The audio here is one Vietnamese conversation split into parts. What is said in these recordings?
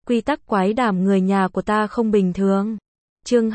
Quy tắc quái đản người nhà của ta không bình thường. Chương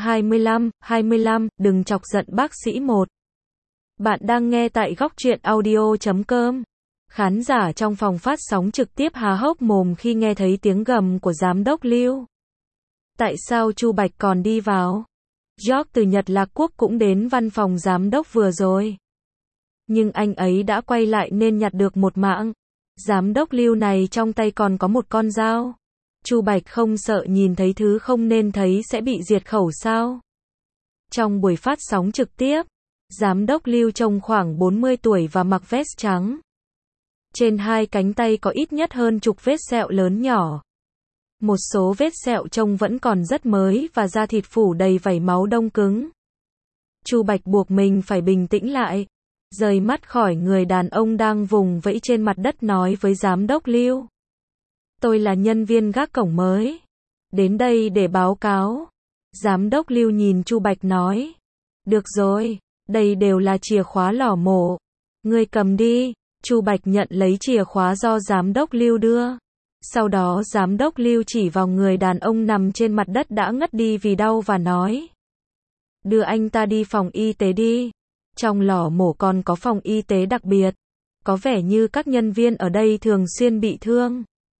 25, đừng chọc giận bác sĩ 1. Bạn đang nghe tại góc truyện audio.com. Khán giả trong phòng phát sóng trực tiếp há hốc mồm khi nghe thấy tiếng gầm của giám đốc Lưu. Tại sao Chu Bạch còn đi vào? George từ Nhật Lạc Quốc cũng đến văn phòng giám đốc vừa rồi. Nhưng anh ấy đã quay lại nên nhặt được một mạng. Giám đốc Lưu này trong tay còn có một con dao. Chu Bạch không sợ nhìn thấy thứ không nên thấy sẽ bị diệt khẩu sao? Trong buổi phát sóng trực tiếp, giám đốc Lưu trông khoảng 40 tuổi và mặc vest trắng. Trên hai cánh tay có ít nhất hơn chục vết sẹo lớn nhỏ. Một số vết sẹo trông vẫn còn rất mới và da thịt phủ đầy vảy máu đông cứng. Chu Bạch buộc mình phải bình tĩnh lại, rời mắt khỏi người đàn ông đang vùng vẫy trên mặt đất nói với giám đốc Lưu. Tôi là nhân viên gác cổng mới. Đến đây để báo cáo. Giám đốc Lưu nhìn Chu Bạch nói. Được rồi, đây đều là chìa khóa lò mổ. Ngươi cầm đi. Chu Bạch nhận lấy chìa khóa do giám đốc Lưu đưa. Sau đó giám đốc Lưu chỉ vào người đàn ông nằm trên mặt đất đã ngất đi vì đau và nói. Đưa anh ta đi phòng y tế đi. Trong lò mổ còn có phòng y tế đặc biệt. Có vẻ như các nhân viên ở đây thường xuyên bị thương.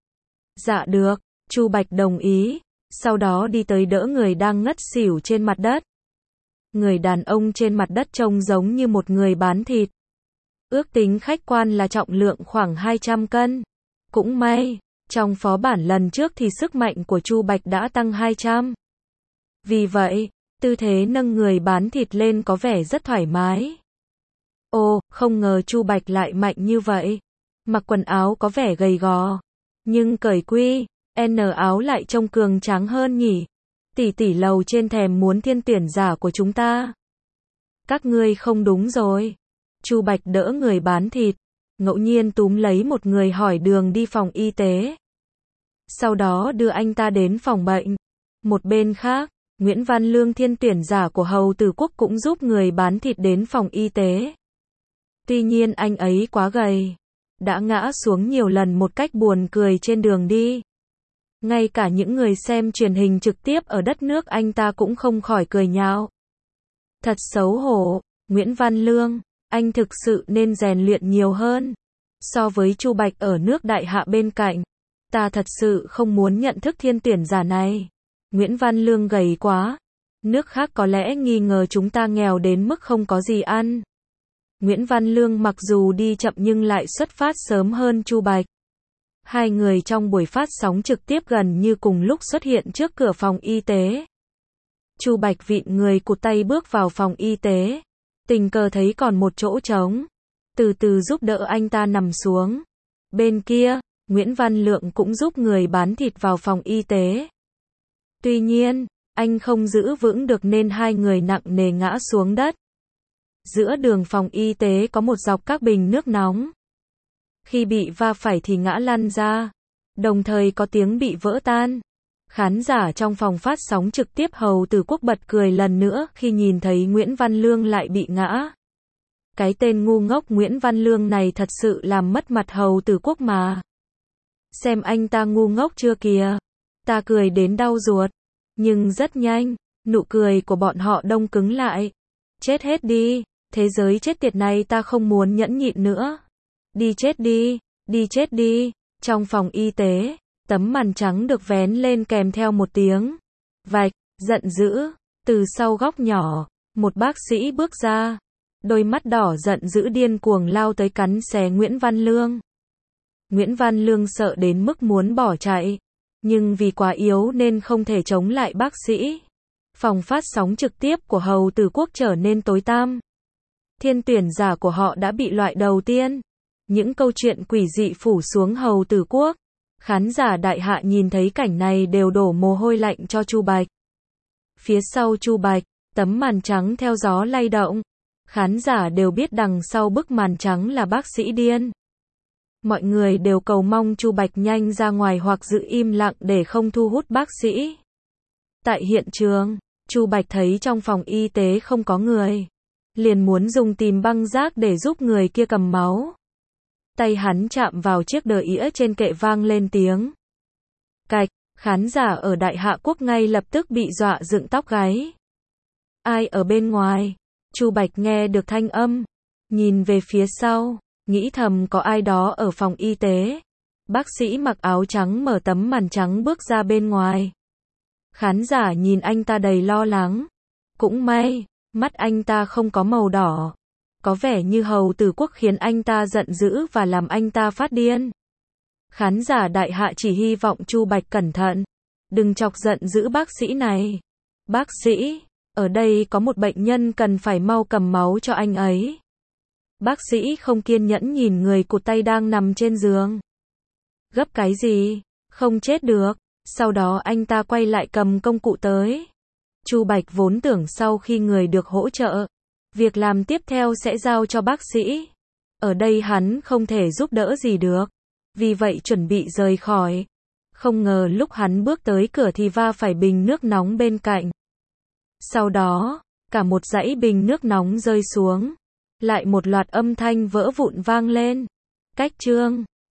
Dạ được, Chu Bạch đồng ý, sau đó đi tới đỡ người đang ngất xỉu trên mặt đất. Người đàn ông trên mặt đất trông giống như một người bán thịt. Ước tính khách quan là trọng lượng khoảng 200 cân. Cũng may, trong phó bản lần trước thì sức mạnh của Chu Bạch đã tăng 200. Vì vậy, tư thế nâng người bán thịt lên có vẻ rất thoải mái. Ồ, không ngờ Chu Bạch lại mạnh như vậy. Mặc quần áo có vẻ gầy gò. Nhưng cởi quy, N áo lại trông cường tráng hơn nhỉ. Tỷ lầu trên thèm muốn thiên tuyển giả của chúng ta. Các ngươi không đúng rồi. Chu Bạch đỡ người bán thịt, ngẫu nhiên túm lấy một người hỏi đường đi phòng y tế. Sau đó đưa anh ta đến phòng bệnh. Một bên khác, Nguyễn Văn Lương thiên tuyển giả của Hầu Tử Quốc cũng giúp người bán thịt đến phòng y tế. Tuy nhiên anh ấy quá gầy. Đã ngã xuống nhiều lần một cách buồn cười trên đường đi. Ngay cả những người xem truyền hình trực tiếp ở đất nước anh ta cũng không khỏi cười nhạo. Thật xấu hổ, Nguyễn Văn Lương, anh thực sự nên rèn luyện nhiều hơn. So với Chu Bạch ở nước Đại Hạ bên cạnh, ta thật sự không muốn nhận thức thiên tuyển giả này. Nguyễn Văn Lương gầy quá. Nước khác có lẽ nghi ngờ chúng ta nghèo đến mức không có gì ăn. Nguyễn Văn Lương mặc dù đi chậm nhưng lại xuất phát sớm hơn Chu Bạch. Hai người trong buổi phát sóng trực tiếp gần như cùng lúc xuất hiện trước cửa phòng y tế. Chu Bạch vịn người cụt tay bước vào phòng y tế. Tình cờ thấy còn một chỗ trống. Từ từ giúp đỡ anh ta nằm xuống. Bên kia, Nguyễn Văn Lượng cũng giúp người bán thịt vào phòng y tế. Tuy nhiên, anh không giữ vững được nên hai người nặng nề ngã xuống đất. Giữa đường phòng y tế có một dọc các bình nước nóng. Khi bị va phải thì ngã lăn ra. Đồng thời có tiếng bị vỡ tan. Khán giả trong phòng phát sóng trực tiếp Hầu Tử Quốc bật cười lần nữa khi nhìn thấy Nguyễn Văn Lương lại bị ngã. Cái tên ngu ngốc Nguyễn Văn Lương này thật sự làm mất mặt Hầu Tử Quốc mà. Xem anh ta ngu ngốc chưa kìa. Ta cười đến đau ruột. Nhưng rất nhanh, nụ cười của bọn họ đông cứng lại. Chết hết đi. Thế giới chết tiệt này ta không muốn nhẫn nhịn nữa. Đi chết đi, đi chết đi. Trong phòng y tế, tấm màn trắng được vén lên kèm theo một tiếng vạch, giận dữ. Từ sau góc nhỏ, một bác sĩ bước ra. Đôi mắt đỏ giận dữ điên cuồng lao tới cắn xé Nguyễn Văn Lương. Nguyễn Văn Lương sợ đến mức muốn bỏ chạy. Nhưng vì quá yếu nên không thể chống lại bác sĩ. Phòng phát sóng trực tiếp của Hầu Tử Quốc trở nên tối tăm. Thiên tuyển giả của họ đã bị loại đầu tiên. Những câu chuyện quỷ dị phủ xuống Hầu Tử Quốc. Khán giả Đại Hạ nhìn thấy cảnh này đều đổ mồ hôi lạnh cho Chu Bạch. Phía sau Chu Bạch, tấm màn trắng theo gió lay động. Khán giả đều biết đằng sau bức màn trắng là bác sĩ điên. Mọi người đều cầu mong Chu Bạch nhanh ra ngoài hoặc giữ im lặng để không thu hút bác sĩ. Tại hiện trường, Chu Bạch thấy trong phòng y tế không có người. Liền muốn dùng tìm băng rác để giúp người kia cầm máu. Tay hắn chạm vào chiếc đờ ĩa trên kệ vang lên tiếng cạch. Khán giả ở Đại Hạ Quốc ngay lập tức bị dọa dựng tóc gáy. Ai ở bên ngoài? Chu Bạch nghe được thanh âm, nhìn về phía sau, nghĩ thầm có ai đó ở phòng y tế. Bác sĩ mặc áo trắng mở tấm màn trắng bước ra bên ngoài. Khán giả nhìn anh ta đầy lo lắng. Cũng may, mắt anh ta không có màu đỏ. Có vẻ như Hầu Tử Quốc khiến anh ta giận dữ và làm anh ta phát điên. Khán giả Đại Hạ chỉ hy vọng Chu Bạch cẩn thận. Đừng chọc giận dữ bác sĩ này. Bác sĩ, ở đây có một bệnh nhân cần phải mau cầm máu cho anh ấy. Bác sĩ không kiên nhẫn nhìn người cụt tay đang nằm trên giường. Gấp cái gì? Không chết được. Sau đó anh ta quay lại cầm công cụ tới. Chu Bạch vốn tưởng sau khi người được hỗ trợ, việc làm tiếp theo sẽ giao cho bác sĩ. Ở đây hắn không thể giúp đỡ gì được. Vì vậy chuẩn bị rời khỏi. Không ngờ lúc hắn bước tới cửa thì va phải bình nước nóng bên cạnh. Sau đó, cả một dãy bình nước nóng rơi xuống. Lại một loạt âm thanh vỡ vụn vang lên. Cách chương